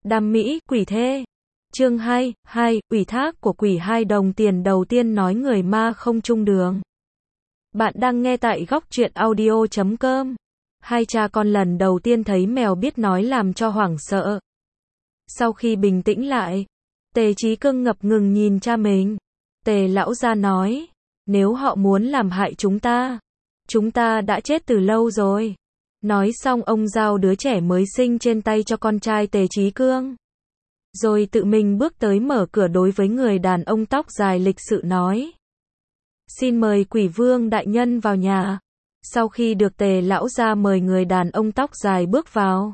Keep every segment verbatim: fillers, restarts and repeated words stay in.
Đam mỹ, quỷ thê. Chương hai, hai, ủy thác của quỷ. Hai đồng tiền đầu tiên nói người ma không chung đường. Bạn đang nghe tại góc truyện audio chấm com. Hai cha con lần đầu tiên thấy mèo biết nói làm cho hoảng sợ. Sau khi bình tĩnh lại, Tề Chí Cương ngập ngừng nhìn cha mình. Tề lão gia nói, nếu họ muốn làm hại chúng ta, chúng ta đã chết từ lâu rồi. Nói xong ông giao đứa trẻ mới sinh trên tay cho con trai Tề Chí Cương. Rồi tự mình bước tới mở cửa đối với người đàn ông tóc dài lịch sự nói. Xin mời quỷ vương đại nhân vào nhà. Sau khi được Tề lão gia mời người đàn ông tóc dài bước vào.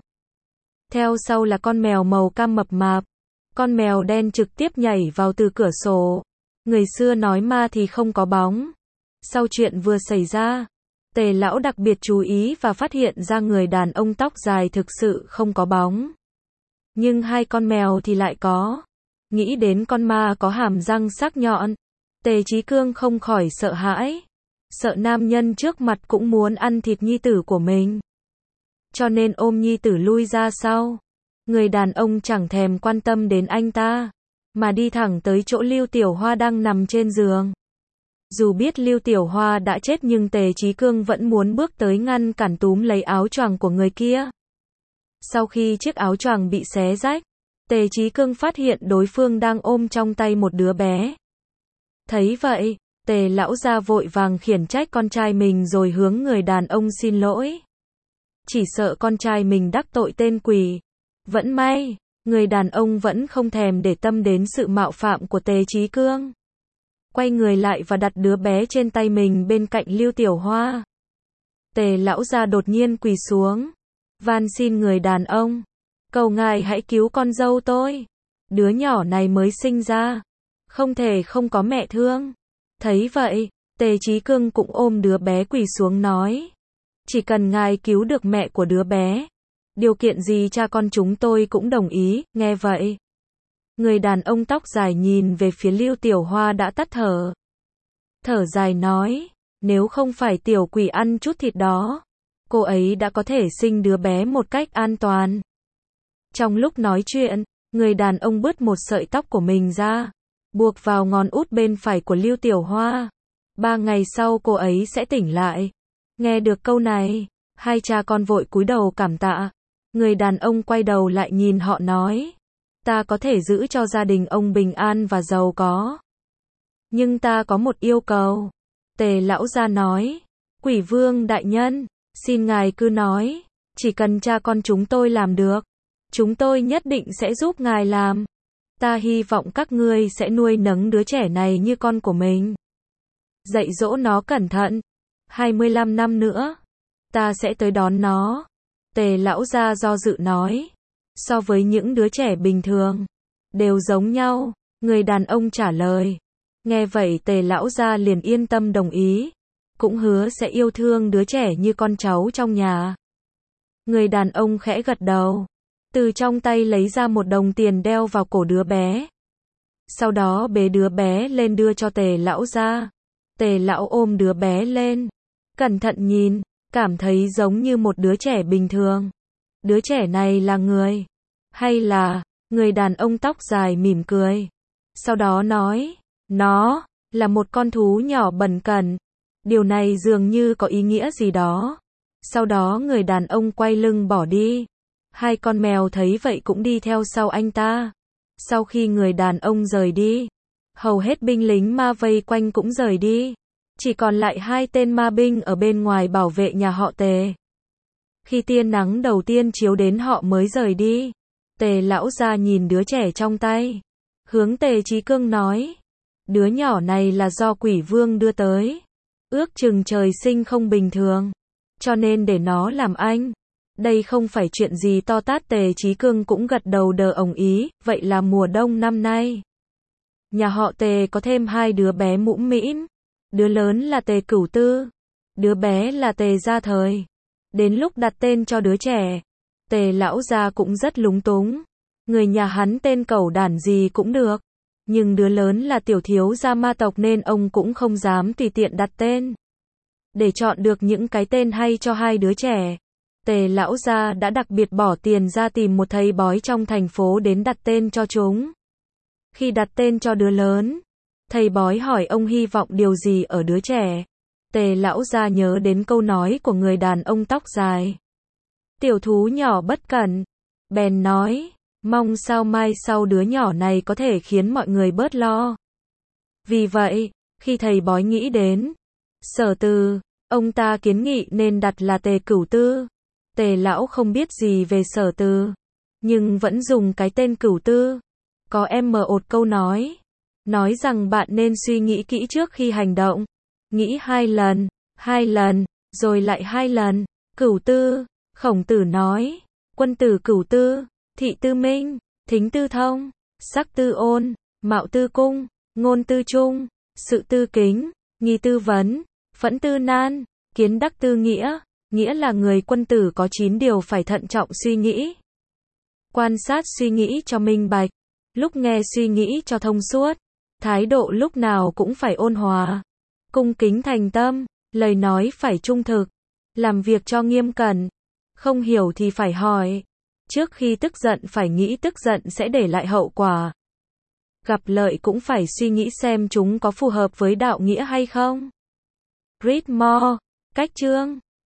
Theo sau là con mèo màu cam mập mạp. Con mèo đen trực tiếp nhảy vào từ cửa sổ. Người xưa nói ma thì không có bóng. Sau chuyện vừa xảy ra, Tề lão đặc biệt chú ý và phát hiện ra người đàn ông tóc dài thực sự không có bóng. Nhưng hai con mèo thì lại có. Nghĩ đến con ma có hàm răng sắc nhọn, Tề Chí Cương không khỏi sợ hãi. Sợ nam nhân trước mặt cũng muốn ăn thịt nhi tử của mình. Cho nên ôm nhi tử lui ra sau. Người đàn ông chẳng thèm quan tâm đến anh ta, mà đi thẳng tới chỗ Lưu Tiểu Hoa đang nằm trên giường. Dù biết Lưu Tiểu Hoa đã chết nhưng Tề Chí Cương vẫn muốn bước tới ngăn cản túm lấy áo choàng của người kia. Sau khi chiếc áo choàng bị xé rách, Tề Chí Cương phát hiện đối phương đang ôm trong tay một đứa bé. Thấy vậy, Tề lão gia vội vàng khiển trách con trai mình rồi hướng người đàn ông xin lỗi. Chỉ sợ con trai mình đắc tội tên quỷ. Vẫn may, người đàn ông vẫn không thèm để tâm đến sự mạo phạm của Tề Chí Cương. Quay người lại và đặt đứa bé trên tay mình bên cạnh Lưu Tiểu Hoa. Tề lão gia đột nhiên quỳ xuống, van xin người đàn ông, cầu ngài hãy cứu con dâu tôi. Đứa nhỏ này mới sinh ra, không thể không có mẹ thương. Thấy vậy, Tề Chí Cương cũng ôm đứa bé quỳ xuống nói, chỉ cần ngài cứu được mẹ của đứa bé, điều kiện gì cha con chúng tôi cũng đồng ý. Nghe vậy, người đàn ông tóc dài nhìn về phía Lưu Tiểu Hoa đã tắt thở. Thở dài nói, nếu không phải tiểu quỷ ăn chút thịt đó, cô ấy đã có thể sinh đứa bé một cách an toàn. Trong lúc nói chuyện, người đàn ông bứt một sợi tóc của mình ra, buộc vào ngón út bên phải của Lưu Tiểu Hoa. Ba ngày sau cô ấy sẽ tỉnh lại. Nghe được câu này, hai cha con vội cúi đầu cảm tạ. Người đàn ông quay đầu lại nhìn họ nói, ta có thể giữ cho gia đình ông bình an và giàu có. Nhưng ta có một yêu cầu. Tề lão gia nói, quỷ vương đại nhân, xin ngài cứ nói, chỉ cần cha con chúng tôi làm được, chúng tôi nhất định sẽ giúp ngài làm. Ta hy vọng các ngươi sẽ nuôi nấng đứa trẻ này như con của mình. Dạy dỗ nó cẩn thận. hai mươi lăm năm nữa, ta sẽ tới đón nó. Tề lão gia do dự nói, so với những đứa trẻ bình thường, đều giống nhau. Người đàn ông trả lời. Nghe vậy Tề lão gia liền yên tâm đồng ý, cũng hứa sẽ yêu thương đứa trẻ như con cháu trong nhà. Người đàn ông khẽ gật đầu, từ trong tay lấy ra một đồng tiền đeo vào cổ đứa bé. Sau đó bế đứa bé lên đưa cho Tề lão gia. Tề lão ôm đứa bé lên, cẩn thận nhìn, cảm thấy giống như một đứa trẻ bình thường. Đứa trẻ này là người, hay là... Người đàn ông tóc dài mỉm cười. Sau đó nói, nó là một con thú nhỏ bẩn cẩn. Điều này dường như có ý nghĩa gì đó. Sau đó người đàn ông quay lưng bỏ đi. Hai con mèo thấy vậy cũng đi theo sau anh ta. Sau khi người đàn ông rời đi, hầu hết binh lính ma vây quanh cũng rời đi. Chỉ còn lại hai tên ma binh ở bên ngoài bảo vệ nhà họ Tề. Khi tia nắng đầu tiên chiếu đến họ mới rời đi. Tề lão gia nhìn đứa trẻ trong tay, hướng Tề Chí Cương nói, đứa nhỏ này là do quỷ vương đưa tới, ước chừng trời sinh không bình thường, cho nên để nó làm anh. Đây không phải chuyện gì to tát. Tề Chí Cương cũng gật đầu đờ ồng ý. Vậy là mùa đông năm nay, nhà họ Tề có thêm hai đứa bé mũm mĩm. Đứa lớn là Tề Cửu Tư, đứa bé là Tề Gia Thời. Đến lúc đặt tên cho đứa trẻ, Tề lão gia cũng rất lúng túng. Người nhà hắn tên cẩu đản gì cũng được, nhưng đứa lớn là tiểu thiếu gia ma tộc nên ông cũng không dám tùy tiện đặt tên. Để chọn được những cái tên hay cho hai đứa trẻ, Tề lão gia đã đặc biệt bỏ tiền ra tìm một thầy bói trong thành phố đến đặt tên cho chúng. Khi đặt tên cho đứa lớn, thầy bói hỏi ông hy vọng điều gì ở đứa trẻ. Tề lão gia nhớ đến câu nói của người đàn ông tóc dài. Tiểu thú nhỏ bất cẩn, bèn nói, mong sao mai sau đứa nhỏ này có thể khiến mọi người bớt lo. Vì vậy, khi thầy bói nghĩ đến Sở Từ, ông ta kiến nghị nên đặt là Tề Cửu Tư. Tề lão không biết gì về Sở Từ, nhưng vẫn dùng cái tên Cửu Tư. Có em một câu nói, nói rằng bạn nên suy nghĩ kỹ trước khi hành động. Nghĩ hai lần, hai lần, rồi lại hai lần. Cửu Tư, Khổng Tử nói, quân tử cửu tư, thị tư minh, thính tư thông, sắc tư ôn, mạo tư cung, ngôn tư trung, sự tư kính, nghi tư vấn, phẫn tư nan, kiến đắc tư nghĩa. Nghĩa là người quân tử có chín điều phải thận trọng suy nghĩ. Quan sát suy nghĩ cho minh bạch, lúc nghe suy nghĩ cho thông suốt, thái độ lúc nào cũng phải ôn hòa, cung kính thành tâm, lời nói phải trung thực, làm việc cho nghiêm cẩn, không hiểu thì phải hỏi, trước khi tức giận phải nghĩ tức giận sẽ để lại hậu quả. Gặp lợi cũng phải suy nghĩ xem chúng có phù hợp với đạo nghĩa hay không. Read more, cách chương